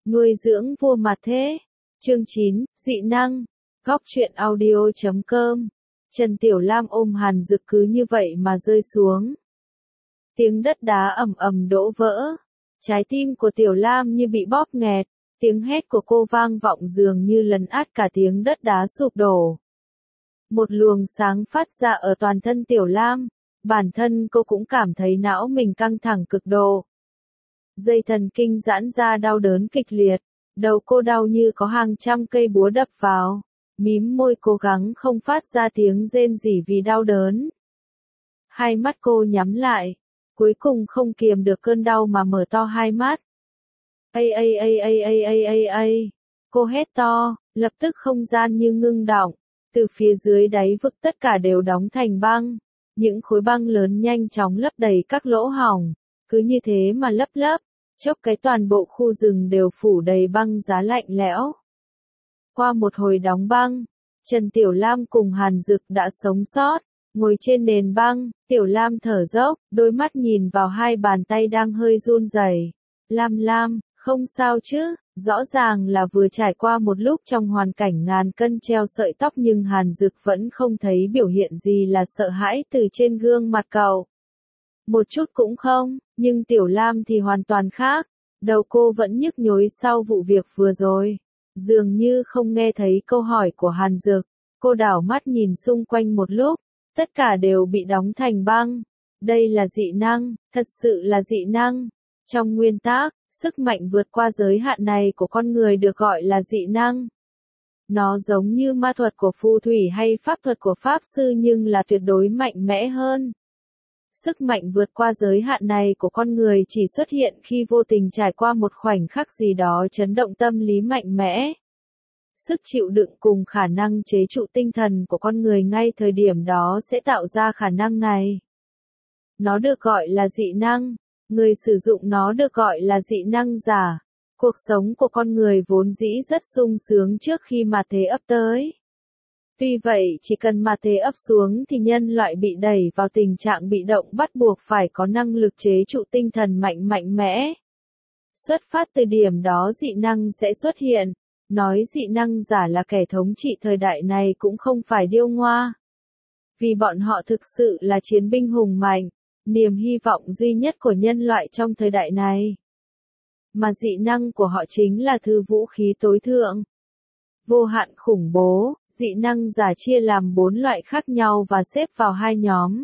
Nuôi dưỡng vua mà thế. Chương 9, dị năng. Góc truyện audio.com. Trần Tiểu Lam ôm Hàn Dực cứ như vậy mà rơi xuống. Tiếng đất đá ầm ầm đổ vỡ. Trái tim của Tiểu Lam như bị bóp nghẹt. Tiếng hét của cô vang vọng dường như lấn át cả tiếng đất đá sụp đổ. Một luồng sáng phát ra ở toàn thân Tiểu Lam. Bản thân cô cũng cảm thấy não mình căng thẳng cực độ. Dây thần kinh giãn ra đau đớn kịch liệt. Đầu cô đau như có hàng trăm cây búa đập vào. Mím môi cố gắng không phát ra tiếng rên rỉ vì đau đớn. Hai mắt cô nhắm lại. Cuối cùng không kiềm được cơn đau mà mở to hai mắt. Ây. Cô hét to, lập tức không gian như ngưng đọng. Từ phía dưới đáy vực tất cả đều đóng thành băng. Những khối băng lớn nhanh chóng lấp đầy các lỗ hổng. Cứ như thế mà lấp. Chốc cái toàn bộ khu rừng đều phủ đầy băng giá lạnh lẽo. Qua một hồi đóng băng, Trần Tiểu Lam cùng Hàn Dực đã sống sót. Ngồi trên nền băng, Tiểu Lam thở dốc, đôi mắt nhìn vào hai bàn tay đang hơi run rẩy. Lam, không sao chứ, rõ ràng là vừa trải qua một lúc trong hoàn cảnh ngàn cân treo sợi tóc nhưng Hàn Dực vẫn không thấy biểu hiện gì là sợ hãi từ trên gương mặt cậu. Một chút cũng không, nhưng Tiểu Lam thì hoàn toàn khác. Đầu cô vẫn nhức nhối sau vụ việc vừa rồi. Dường như không nghe thấy câu hỏi của Hàn Dực. Cô đảo mắt nhìn xung quanh một lúc. Tất cả đều bị đóng thành băng. Đây là dị năng, thật sự là dị năng. Trong nguyên tắc, sức mạnh vượt qua giới hạn này của con người được gọi là dị năng. Nó giống như ma thuật của phù thủy hay pháp thuật của pháp sư nhưng là tuyệt đối mạnh mẽ hơn. Sức mạnh vượt qua giới hạn này của con người chỉ xuất hiện khi vô tình trải qua một khoảnh khắc gì đó chấn động tâm lý mạnh mẽ. Sức chịu đựng cùng khả năng chế trụ tinh thần của con người ngay thời điểm đó sẽ tạo ra khả năng này. Nó được gọi là dị năng. Người sử dụng nó được gọi là dị năng giả. Cuộc sống của con người vốn dĩ rất sung sướng trước khi mà thế ấp tới. Tuy vậy chỉ cần mà thế ấp xuống thì nhân loại bị đẩy vào tình trạng bị động bắt buộc phải có năng lực chế trụ tinh thần mạnh mẽ. Xuất phát từ điểm đó dị năng sẽ xuất hiện. Nói dị năng giả là kẻ thống trị thời đại này cũng không phải điêu ngoa. Vì bọn họ thực sự là chiến binh hùng mạnh, niềm hy vọng duy nhất của nhân loại trong thời đại này. Mà dị năng của họ chính là thứ vũ khí tối thượng. Vô hạn khủng bố, dị năng giả chia làm 4 loại khác nhau và xếp vào 2 nhóm.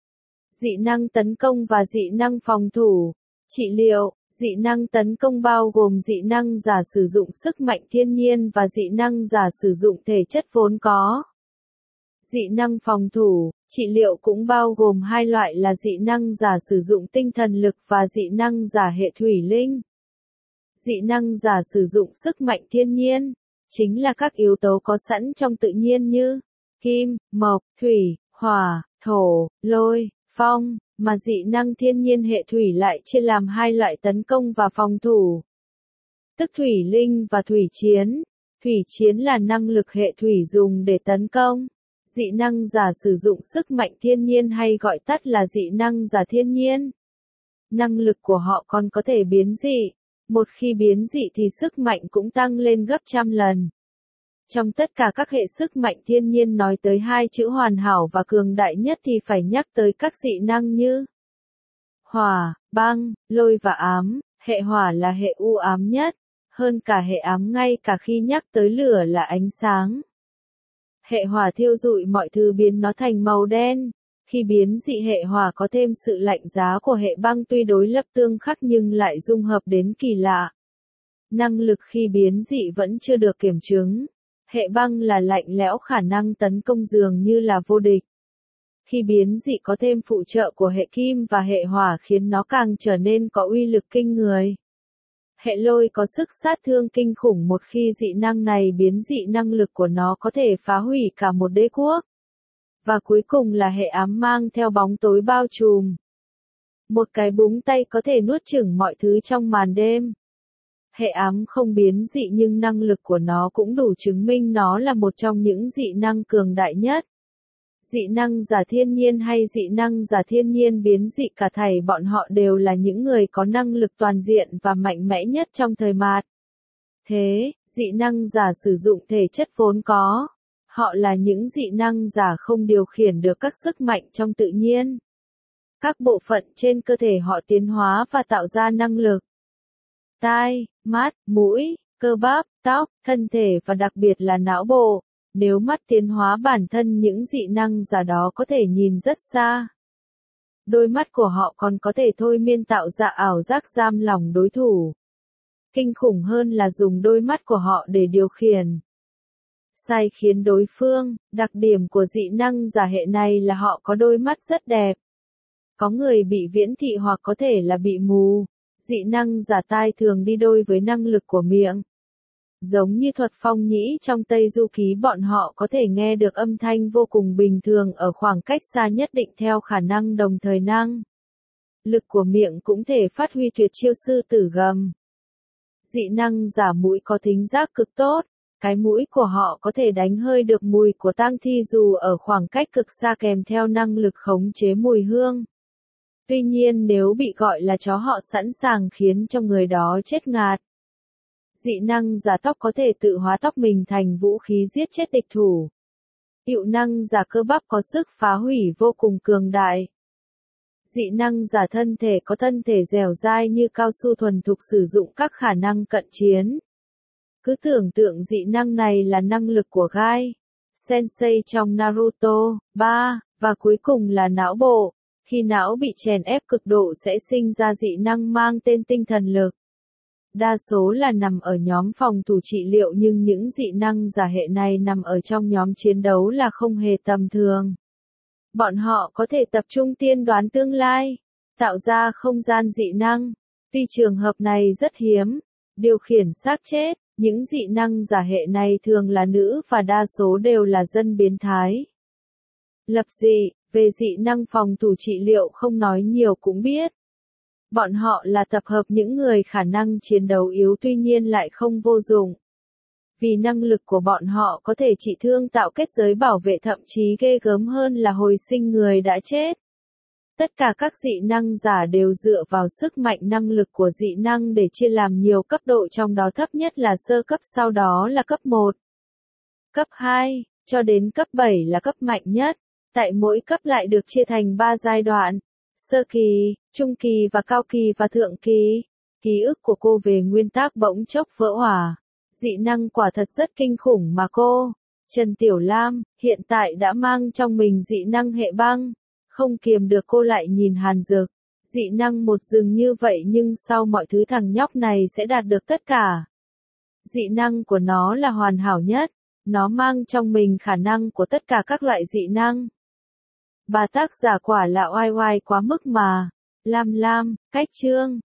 Dị năng tấn công và dị năng phòng thủ. Trị liệu. Dị năng tấn công bao gồm dị năng giả sử dụng sức mạnh thiên nhiên và dị năng giả sử dụng thể chất vốn có. Dị năng phòng thủ, trị liệu cũng bao gồm 2 loại là dị năng giả sử dụng tinh thần lực và dị năng giả hệ thủy linh. Dị năng giả sử dụng sức mạnh thiên nhiên, chính là các yếu tố có sẵn trong tự nhiên như kim, mộc, thủy, hỏa, thổ, lôi, phong. Mà dị năng thiên nhiên hệ thủy lại chia làm 2 loại tấn công và phòng thủ. Tức thủy linh và thủy chiến. Thủy chiến là năng lực hệ thủy dùng để tấn công. Dị năng giả sử dụng sức mạnh thiên nhiên hay gọi tắt là dị năng giả thiên nhiên. Năng lực của họ còn có thể biến dị. Một khi biến dị thì sức mạnh cũng tăng lên gấp trăm lần. Trong tất cả các hệ sức mạnh thiên nhiên nói tới 2 chữ hoàn hảo và cường đại nhất thì phải nhắc tới các dị năng như hỏa, băng, lôi và ám. Hệ hỏa là hệ u ám nhất, hơn cả hệ ám ngay cả khi nhắc tới lửa là ánh sáng. Hệ hỏa thiêu rụi mọi thứ biến nó thành màu đen. Khi biến dị hệ hỏa có thêm sự lạnh giá của hệ băng tuy đối lập tương khắc nhưng lại dung hợp đến kỳ lạ. Năng lực khi biến dị vẫn chưa được kiểm chứng. Hệ băng là lạnh lẽo khả năng tấn công dường như là vô địch. Khi biến dị có thêm phụ trợ của hệ kim và hệ hỏa khiến nó càng trở nên có uy lực kinh người. Hệ lôi có sức sát thương kinh khủng một khi dị năng này biến dị năng lực của nó có thể phá hủy cả một đế quốc. Và cuối cùng là hệ ám mang theo bóng tối bao trùm. Một cái búng tay có thể nuốt chửng mọi thứ trong màn đêm. Hệ ám không biến dị nhưng năng lực của nó cũng đủ chứng minh nó là một trong những dị năng cường đại nhất. Dị năng giả thiên nhiên hay dị năng giả thiên nhiên biến dị cả thảy bọn họ đều là những người có năng lực toàn diện và mạnh mẽ nhất trong thời mạt. thế, dị năng giả sử dụng thể chất vốn có. Họ là những dị năng giả không điều khiển được các sức mạnh trong tự nhiên. Các bộ phận trên cơ thể họ tiến hóa và tạo ra năng lực. Tai, mắt, mũi, cơ bắp, tóc, thân thể và đặc biệt là não bộ. Nếu mắt tiến hóa bản thân những dị năng giả đó có thể nhìn rất xa. Đôi mắt của họ còn có thể thôi miên tạo ra ảo giác giam lỏng đối thủ. Kinh khủng hơn là dùng đôi mắt của họ để điều khiển. Sai khiến đối phương, đặc điểm của dị năng giả hệ này là họ có đôi mắt rất đẹp. Có người bị viễn thị hoặc có thể là bị mù. Dị năng giả tai thường đi đôi với năng lực của miệng. Giống như thuật phong nhĩ trong Tây Du Ký, bọn họ có thể nghe được âm thanh vô cùng bình thường ở khoảng cách xa nhất định theo khả năng đồng thời năng. Lực của miệng cũng thể phát huy tuyệt chiêu sư tử gầm. Dị năng giả mũi có thính giác cực tốt. Cái mũi của họ có thể đánh hơi được mùi của tang thi dù ở khoảng cách cực xa, kèm theo năng lực khống chế mùi hương. Tuy nhiên nếu bị gọi là chó, họ sẵn sàng khiến cho người đó chết ngạt. Dị năng giả tóc có thể tự hóa tóc mình thành vũ khí giết chết địch thủ. Hiệu năng giả cơ bắp có sức phá hủy vô cùng cường đại. Dị năng giả thân thể có thân thể dẻo dai như cao su, thuần thục sử dụng các khả năng cận chiến. Cứ tưởng tượng dị năng này là năng lực của Gai Sensei trong Naruto. 3. Và cuối cùng là não bộ. Khi não bị chèn ép cực độ sẽ sinh ra dị năng mang tên tinh thần lực. Đa số là nằm ở nhóm phòng thủ trị liệu, nhưng những dị năng giả hệ này nằm ở trong nhóm chiến đấu là không hề tầm thường. Bọn họ có thể tập trung tiên đoán tương lai, tạo ra không gian dị năng. Tuy trường hợp này rất hiếm, điều khiển xác chết, những dị năng giả hệ này thường là nữ và đa số đều là dân biến thái. Lập dị, về dị năng phòng thủ trị liệu không nói nhiều cũng biết. Bọn họ là tập hợp những người khả năng chiến đấu yếu tuy nhiên lại không vô dụng. Vì năng lực của bọn họ có thể trị thương, tạo kết giới bảo vệ, thậm chí ghê gớm hơn là hồi sinh người đã chết. Tất cả các dị năng giả đều dựa vào sức mạnh năng lực của dị năng để chia làm nhiều cấp độ, trong đó thấp nhất là sơ cấp, sau đó là cấp 1, cấp 2, cho đến cấp 7 là cấp mạnh nhất. Tại mỗi cấp lại được chia thành 3 giai đoạn: sơ kỳ, trung kỳ và cao kỳ và thượng kỳ. Ký ức của cô về nguyên tắc bỗng chốc vỡ òa. Dị năng quả thật rất kinh khủng mà cô, Trần Tiểu Lam, hiện tại đã mang trong mình dị năng hệ băng. Không kiềm được cô lại nhìn Hàn Dực. Dị năng một rừng như vậy nhưng sau mọi thứ thằng nhóc này sẽ đạt được tất cả. Dị năng của nó là hoàn hảo nhất. Nó mang trong mình khả năng của tất cả các loại dị năng. Bà tác giả quả là oai oai quá mức mà. Lam Lam, cách chương.